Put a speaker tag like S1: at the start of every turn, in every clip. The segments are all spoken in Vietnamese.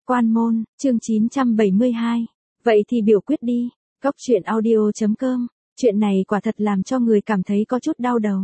S1: Quan môn, chương 972. Vậy thì biểu quyết đi. Góc chuyện audio.com. Chuyện này quả thật làm cho người cảm thấy có chút đau đầu.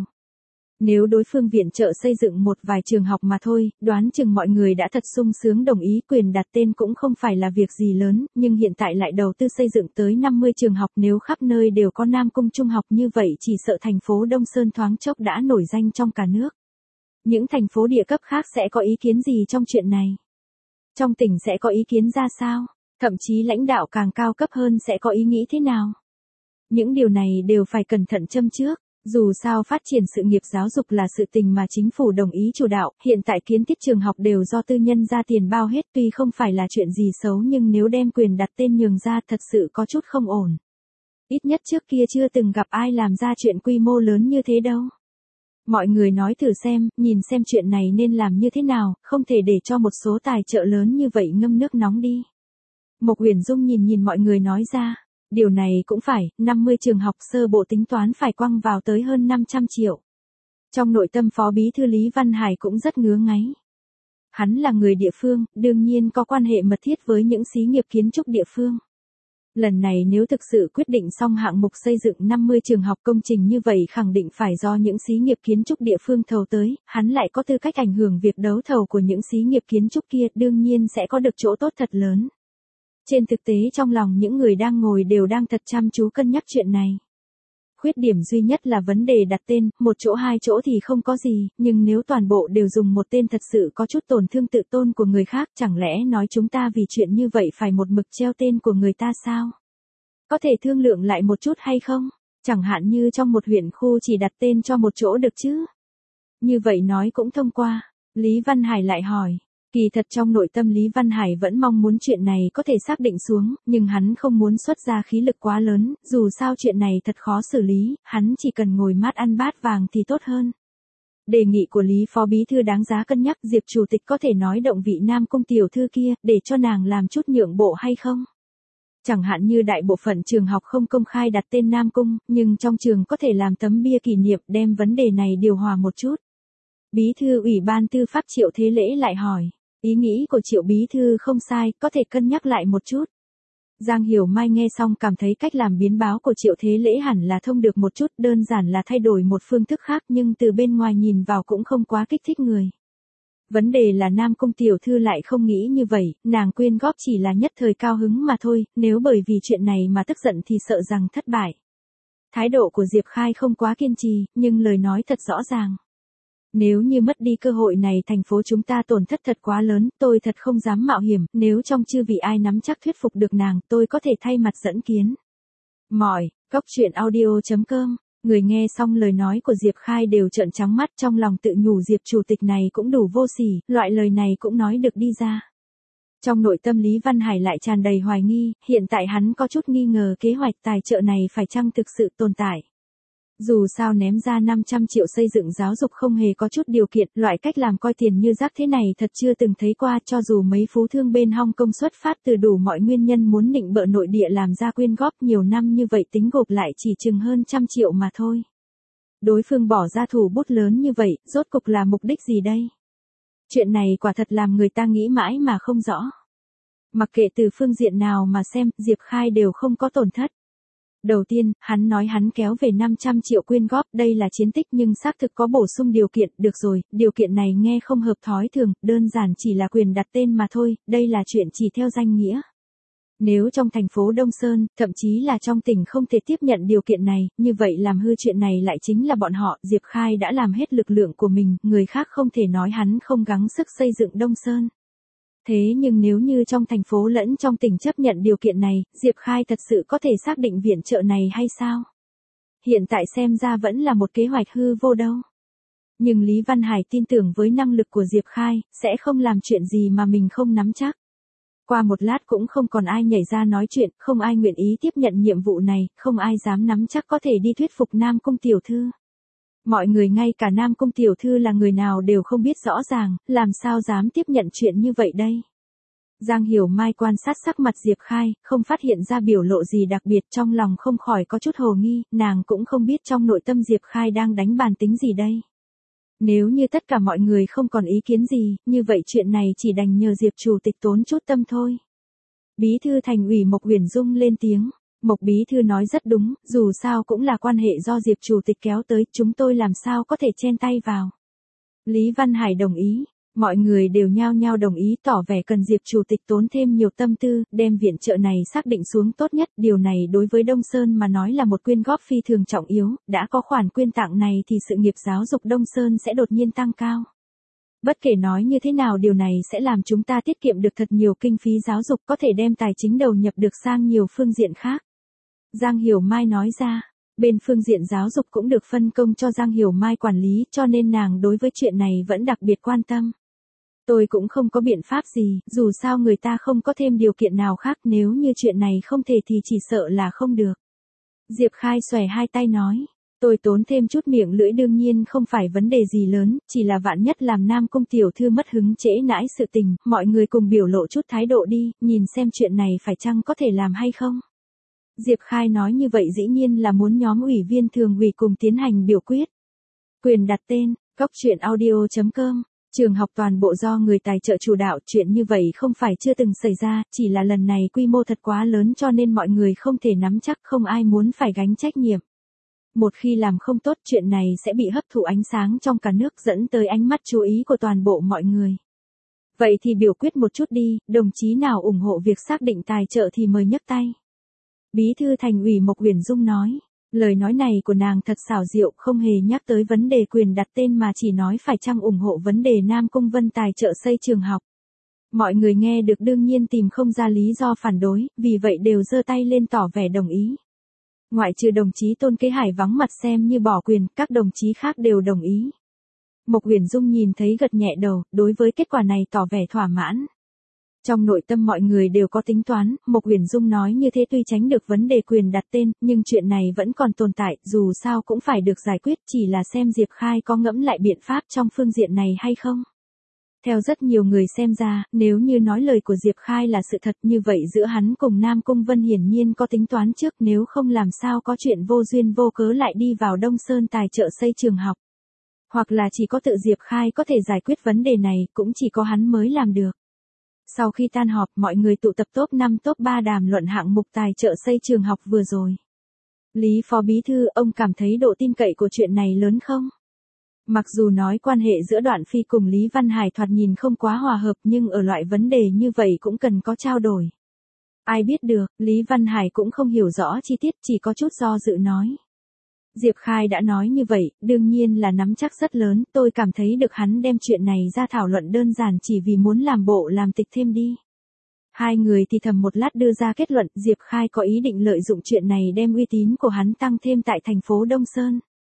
S1: Nếu đối phương viện trợ xây dựng một vài trường học mà thôi, đoán chừng mọi người đã thật sung sướng đồng ý, quyền đặt tên cũng không phải là việc gì lớn, nhưng hiện tại lại đầu tư xây dựng tới 50 trường học, nếu khắp nơi đều có Nam Cung trung học như vậy chỉ sợ thành phố Đông Sơn thoáng chốc đã nổi danh trong cả nước. Những thành phố địa cấp khác sẽ có ý kiến gì trong chuyện này? Trong tỉnh sẽ có ý kiến ra sao? Thậm chí lãnh đạo càng cao cấp hơn sẽ có ý nghĩ thế nào? Những điều này đều phải cẩn thận châm trước. Dù sao phát triển sự nghiệp giáo dục là sự tình mà chính phủ đồng ý chủ đạo, hiện tại kiến thiết trường học đều do tư nhân ra tiền bao hết, tuy không phải là chuyện gì xấu nhưng nếu đem quyền đặt tên nhường ra thật sự có chút không ổn. Ít nhất trước kia chưa từng gặp ai làm ra chuyện quy mô lớn như thế đâu. Mọi người nói thử xem, nhìn xem chuyện này nên làm như thế nào, không thể để cho một số tài trợ lớn như vậy ngâm nước nóng đi. Mộc Uyển Dung nhìn mọi người nói ra. Điều này cũng phải, 50 trường học sơ bộ tính toán phải quăng vào tới hơn 500 triệu. Trong nội tâm Phó Bí thư Lý Văn Hải cũng rất ngứa ngáy. Hắn là người địa phương, đương nhiên có quan hệ mật thiết với những xí nghiệp kiến trúc địa phương. Lần này nếu thực sự quyết định xong hạng mục xây dựng 50 trường học công trình như vậy khẳng định phải do những xí nghiệp kiến trúc địa phương thầu tới, hắn lại có tư cách ảnh hưởng việc đấu thầu của những xí nghiệp kiến trúc kia, đương nhiên sẽ có được chỗ tốt thật lớn. Trên thực tế trong lòng những người đang ngồi đều đang thật chăm chú cân nhắc chuyện này. Khuyết điểm duy nhất là vấn đề đặt tên, một chỗ hai chỗ thì không có gì, nhưng nếu toàn bộ đều dùng một tên thật sự có chút tổn thương tự tôn của người khác, chẳng lẽ nói chúng ta vì chuyện như vậy phải một mực treo tên của người ta sao? Có thể thương lượng lại một chút hay không? Chẳng hạn như trong một huyện khu chỉ đặt tên cho một chỗ được chứ? Như vậy nói cũng thông qua. Lý Văn Hải lại hỏi. Kỳ thật trong nội tâm Lý Văn Hải vẫn mong muốn chuyện này có thể xác định xuống, nhưng hắn không muốn xuất ra khí lực quá lớn, dù sao chuyện này thật khó xử lý, hắn chỉ cần ngồi mát ăn bát vàng thì tốt hơn. Đề nghị của Lý Phó Bí thư đáng giá cân nhắc, Diệp Chủ tịch có thể nói động vị Nam Cung tiểu thư kia, để cho nàng làm chút nhượng bộ hay không? Chẳng hạn như đại bộ phận trường học không công khai đặt tên Nam Cung, nhưng trong trường có thể làm tấm bia kỷ niệm, đem vấn đề này điều hòa một chút. Bí thư Ủy ban Tư pháp Triệu Thế Lễ lại hỏi. Ý nghĩ của Triệu Bí thư không sai, có thể cân nhắc lại một chút. Giang Hiểu Mai nghe xong cảm thấy cách làm biến báo của Triệu Thế Lễ hẳn là thông được một chút, đơn giản là thay đổi một phương thức khác nhưng từ bên ngoài nhìn vào cũng không quá kích thích người. Vấn đề là Nam Cung tiểu thư lại không nghĩ như vậy, nàng quyên góp chỉ là nhất thời cao hứng mà thôi, nếu bởi vì chuyện này mà tức giận thì sợ rằng thất bại. Thái độ của Diệp Khai không quá kiên trì, nhưng lời nói thật rõ ràng. Nếu như mất đi cơ hội này thành phố chúng ta tổn thất thật quá lớn, tôi thật không dám mạo hiểm, nếu trong chư vị ai nắm chắc thuyết phục được nàng, tôi có thể thay mặt dẫn kiến. Góc chuyện audio.com. Người nghe xong lời nói của Diệp Khai đều trợn trắng mắt, trong lòng tự nhủ Diệp Chủ tịch này cũng đủ vô sỉ, loại lời này cũng nói được đi ra. Trong nội tâm Lý Văn Hải lại tràn đầy hoài nghi, hiện tại hắn có chút nghi ngờ kế hoạch tài trợ này phải chăng thực sự tồn tại. Dù sao ném ra 500 triệu xây dựng giáo dục không hề có chút điều kiện, loại cách làm coi tiền như rác thế này thật chưa từng thấy qua, cho dù mấy phú thương bên Hong Kong xuất phát từ đủ mọi nguyên nhân muốn nịnh bợ nội địa làm ra quyên góp nhiều năm như vậy tính gộp lại chỉ chừng hơn 100 triệu mà thôi. Đối phương bỏ ra thủ bút lớn như vậy, rốt cục là mục đích gì đây? Chuyện này quả thật làm người ta nghĩ mãi mà không rõ. Mặc kệ từ phương diện nào mà xem, Diệp Khai đều không có tổn thất. Đầu tiên, hắn nói hắn kéo về 500 triệu quyên góp, đây là chiến tích nhưng xác thực có bổ sung điều kiện, được rồi, điều kiện này nghe không hợp thói thường, đơn giản chỉ là quyền đặt tên mà thôi, đây là chuyện chỉ theo danh nghĩa. Nếu trong thành phố Đông Sơn, thậm chí là trong tỉnh không thể tiếp nhận điều kiện này, như vậy làm hư chuyện này lại chính là bọn họ, Diệp Khai đã làm hết lực lượng của mình, người khác không thể nói hắn không gắng sức xây dựng Đông Sơn. Thế nhưng nếu như trong thành phố lẫn trong tỉnh chấp nhận điều kiện này, Diệp Khai thật sự có thể xác định viện trợ này hay sao? Hiện tại xem ra vẫn là một kế hoạch hư vô đâu. Nhưng Lý Văn Hải tin tưởng với năng lực của Diệp Khai, sẽ không làm chuyện gì mà mình không nắm chắc. Qua một lát cũng không còn ai nhảy ra nói chuyện, không ai nguyện ý tiếp nhận nhiệm vụ này, không ai dám nắm chắc có thể đi thuyết phục Nam Cung tiểu thư. Mọi người ngay cả Nam Cung tiểu thư là người nào đều không biết rõ ràng, làm sao dám tiếp nhận chuyện như vậy đây. Giang Hiểu Mai quan sát sắc mặt Diệp Khai, không phát hiện ra biểu lộ gì đặc biệt, trong lòng không khỏi có chút hồ nghi, nàng cũng không biết trong nội tâm Diệp Khai đang đánh bàn tính gì đây. Nếu như tất cả mọi người không còn ý kiến gì, như vậy chuyện này chỉ đành nhờ Diệp chủ tịch tốn chút tâm thôi. Bí thư thành ủy Mộc Uyển Dung lên tiếng. Mộc bí thư nói rất đúng, dù sao cũng là quan hệ do Diệp chủ tịch kéo tới, chúng tôi làm sao có thể chen tay vào. Lý Văn Hải đồng ý. Mọi người đều nhao nhao đồng ý tỏ vẻ cần Diệp chủ tịch tốn thêm nhiều tâm tư, đem viện trợ này xác định xuống tốt nhất. Điều này đối với Đông Sơn mà nói là một quyên góp phi thường trọng yếu, đã có khoản quyên tặng này thì sự nghiệp giáo dục Đông Sơn sẽ đột nhiên tăng cao. Bất kể nói như thế nào điều này sẽ làm chúng ta tiết kiệm được thật nhiều kinh phí giáo dục, có thể đem tài chính đầu nhập được sang nhiều phương diện khác. Giang Hiểu Mai nói ra. Bên phương diện giáo dục cũng được phân công cho Giang Hiểu Mai quản lý, cho nên nàng đối với chuyện này vẫn đặc biệt quan tâm. Tôi cũng không có biện pháp gì, dù sao người ta không có thêm điều kiện nào khác, nếu như chuyện này không thể thì chỉ sợ là không được. Diệp Khai xòe hai tay nói, tôi tốn thêm chút miệng lưỡi đương nhiên không phải vấn đề gì lớn, chỉ là vạn nhất làm Nam Cung tiểu thư mất hứng trễ nãi sự tình, mọi người cùng biểu lộ chút thái độ đi, nhìn xem chuyện này phải chăng có thể làm hay không. Diệp Khai nói như vậy dĩ nhiên là muốn nhóm ủy viên thường ủy cùng tiến hành biểu quyết. Quyền đặt tên, goctruyện.audio.com. Trường học toàn bộ do người tài trợ chủ đạo, chuyện như vậy không phải chưa từng xảy ra, chỉ là lần này quy mô thật quá lớn cho nên mọi người không thể nắm chắc, không ai muốn phải gánh trách nhiệm. Một khi làm không tốt, chuyện này sẽ bị hấp thụ ánh sáng trong cả nước, dẫn tới ánh mắt chú ý của toàn bộ mọi người. Vậy thì biểu quyết một chút đi, đồng chí nào ủng hộ việc xác định tài trợ thì mời nhấc tay. Bí thư thành ủy Mộc Uyển Dung nói. Lời nói này của nàng thật xảo diệu, không hề nhắc tới vấn đề quyền đặt tên mà chỉ nói phải chăng ủng hộ vấn đề Nam Cung Vân tài trợ xây trường học. Mọi người nghe được đương nhiên tìm không ra lý do phản đối, vì vậy đều giơ tay lên tỏ vẻ đồng ý. Ngoại trừ đồng chí Tôn Kế Hải vắng mặt xem như bỏ quyền, các đồng chí khác đều đồng ý. Mộc Uyển Dung nhìn thấy gật nhẹ đầu, đối với kết quả này tỏ vẻ thỏa mãn. Trong nội tâm mọi người đều có tính toán, Mộc Uyển Dung nói như thế tuy tránh được vấn đề quyền đặt tên, nhưng chuyện này vẫn còn tồn tại, dù sao cũng phải được giải quyết, chỉ là xem Diệp Khai có ngẫm lại biện pháp trong phương diện này hay không. Theo rất nhiều người xem ra, nếu như nói lời của Diệp Khai là sự thật như vậy giữa hắn cùng Nam Cung Vân hiển nhiên có tính toán trước, nếu không làm sao có chuyện vô duyên vô cớ lại đi vào Đông Sơn tài trợ xây trường học. Hoặc là chỉ có tự Diệp Khai có thể giải quyết vấn đề này, cũng chỉ có hắn mới làm được. Sau khi tan họp, mọi người tụ tập top 5 top 3 đàm luận hạng mục tài trợ xây trường học vừa rồi. Lý Phó Bí Thư, ông cảm thấy độ tin cậy của chuyện này lớn không? Mặc dù nói quan hệ giữa Đoạn Phi cùng Lý Văn Hải thoạt nhìn không quá hòa hợp nhưng ở loại vấn đề như vậy cũng cần có trao đổi. Ai biết được, Lý Văn Hải cũng không hiểu rõ chi tiết, chỉ có chút do dự nói. Diệp Khai đã nói như vậy, đương nhiên là nắm chắc rất lớn, tôi cảm thấy được hắn đem chuyện này ra thảo luận đơn giản chỉ vì muốn làm bộ làm tịch thêm đi. Hai người thì thầm một lát đưa ra kết luận, Diệp Khai có ý định lợi dụng chuyện này đem uy tín của hắn tăng thêm tại thành phố Đông Sơn.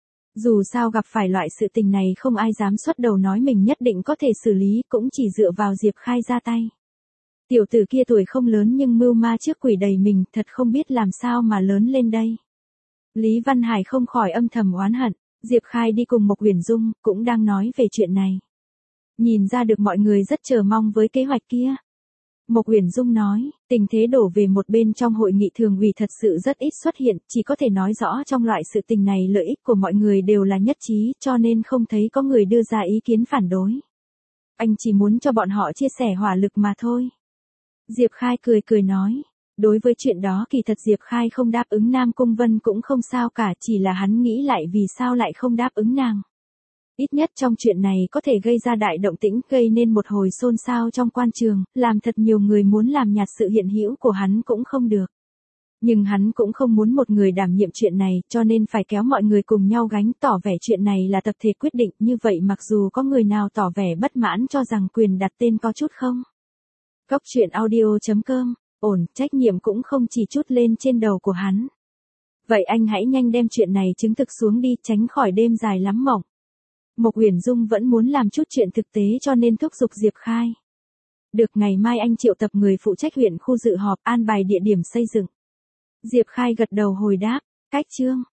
S1: Dù sao gặp phải loại sự tình này không ai dám xuất đầu nói mình nhất định có thể xử lý, cũng chỉ dựa vào Diệp Khai ra tay. Tiểu tử kia tuổi không lớn nhưng mưu ma trước quỷ đầy mình, thật không biết làm sao mà lớn lên đây. Lý Văn Hải không khỏi âm thầm oán hận, Diệp Khai đi cùng Mộc Uyển Dung, cũng đang nói về chuyện này. Nhìn ra được mọi người rất chờ mong với kế hoạch kia. Mộc Uyển Dung nói, tình thế đổ về một bên trong hội nghị thường ủy thật sự rất ít xuất hiện, chỉ có thể nói rõ trong loại sự tình này lợi ích của mọi người đều là nhất trí, cho nên không thấy có người đưa ra ý kiến phản đối. Anh chỉ muốn cho bọn họ chia sẻ hỏa lực mà thôi. Diệp Khai cười cười nói. Đối với chuyện đó kỳ thật Diệp Khai không đáp ứng Nam Cung Vân cũng không sao cả, chỉ là hắn nghĩ lại vì sao lại không đáp ứng nàng. Ít nhất trong chuyện này có thể gây ra đại động tĩnh, gây nên một hồi xôn xao trong quan trường, làm thật nhiều người muốn làm nhạt sự hiện hữu của hắn cũng không được. Nhưng hắn cũng không muốn một người đảm nhiệm chuyện này, cho nên phải kéo mọi người cùng nhau gánh, tỏ vẻ chuyện này là tập thể quyết định, như vậy mặc dù có người nào tỏ vẻ bất mãn cho rằng quyền đặt tên có chút không. Goctruyện.audio.com. Ổn, trách nhiệm cũng không chỉ chút lên trên đầu của hắn. Vậy anh hãy nhanh đem chuyện này chứng thực xuống đi, tránh khỏi đêm dài lắm mộng. Mộc Uyển Dung vẫn muốn làm chút chuyện thực tế cho nên thúc giục Diệp Khai. Được, ngày mai anh triệu tập người phụ trách huyện khu dự họp, an bài địa điểm xây dựng. Diệp Khai gật đầu hồi đáp, cách chương.